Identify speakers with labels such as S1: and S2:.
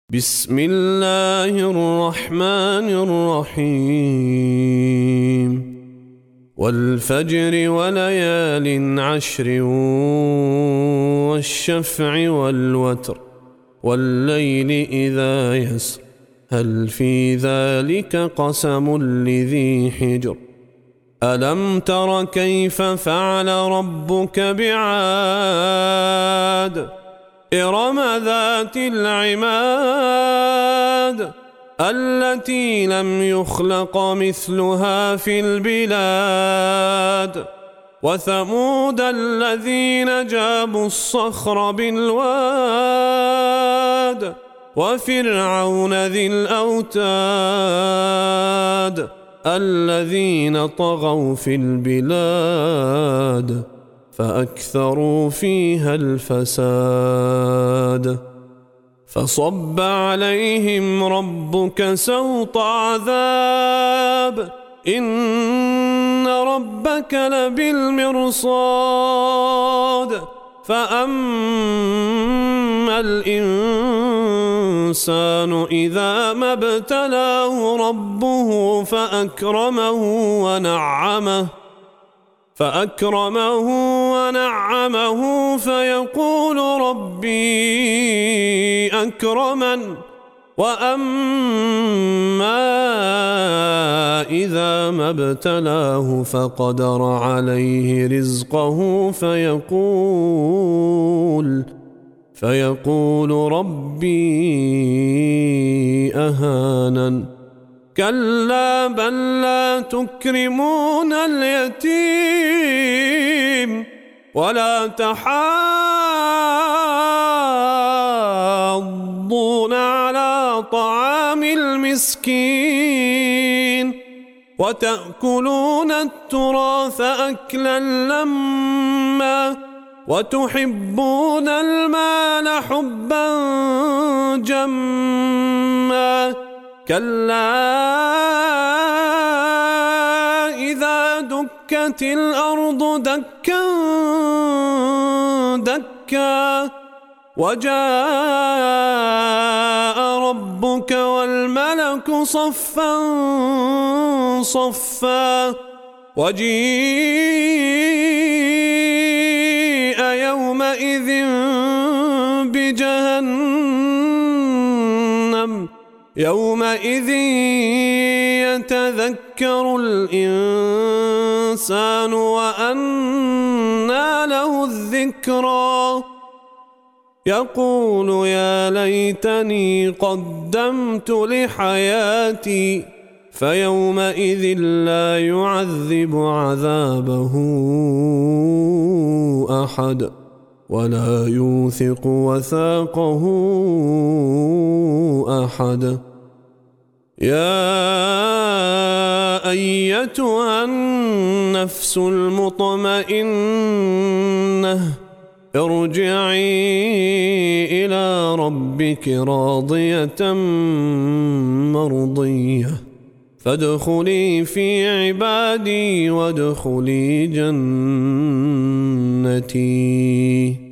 S1: بسم الله الرحمن الرحيم والفجر وليال عشر والشفع والوتر والليل إذا يسر هل في ذلك قسم لذي حجر ألم تر كيف فعل ربك بعاد إرم ذات العماد التي لم يخلق مثلها في البلاد وثمود الذين جابوا الصخر بالواد وفرعون ذي الأوتاد الذين طغوا في البلاد فأكثروا فيها الفساد فصب عليهم ربك سوط عذاب إن ربك لبالمرصاد فأما الإنسان إذا ما ابتلاه ربه فأكرمه ونعمه فيقول ربي أكرمن وأما إذا ما ابتلاه فقدر عليه رزقه فيقول ربي أهانن كلا بل لا تكرمون اليتيم ولا تحاضون على طعام المسكين وتأكلون التراث أكلا لما وتحبون المال حبا جما كلا إذا دكت الأرض دكا دكا وجاء ربك والملك صفا صفا وجيء يومئذ بجهنم يومئذ يتذكر الإنسان وأنى له الذكرى يقول يا ليتني قدمت لحياتي فيومئذ لا يعذب عذابه أحد ولا يوثق وثاقه أحد يا أيتها النفس المطمئنة ارجعي إلى ربك راضية مرضية فادخلي في عبادي وادخلي جنتي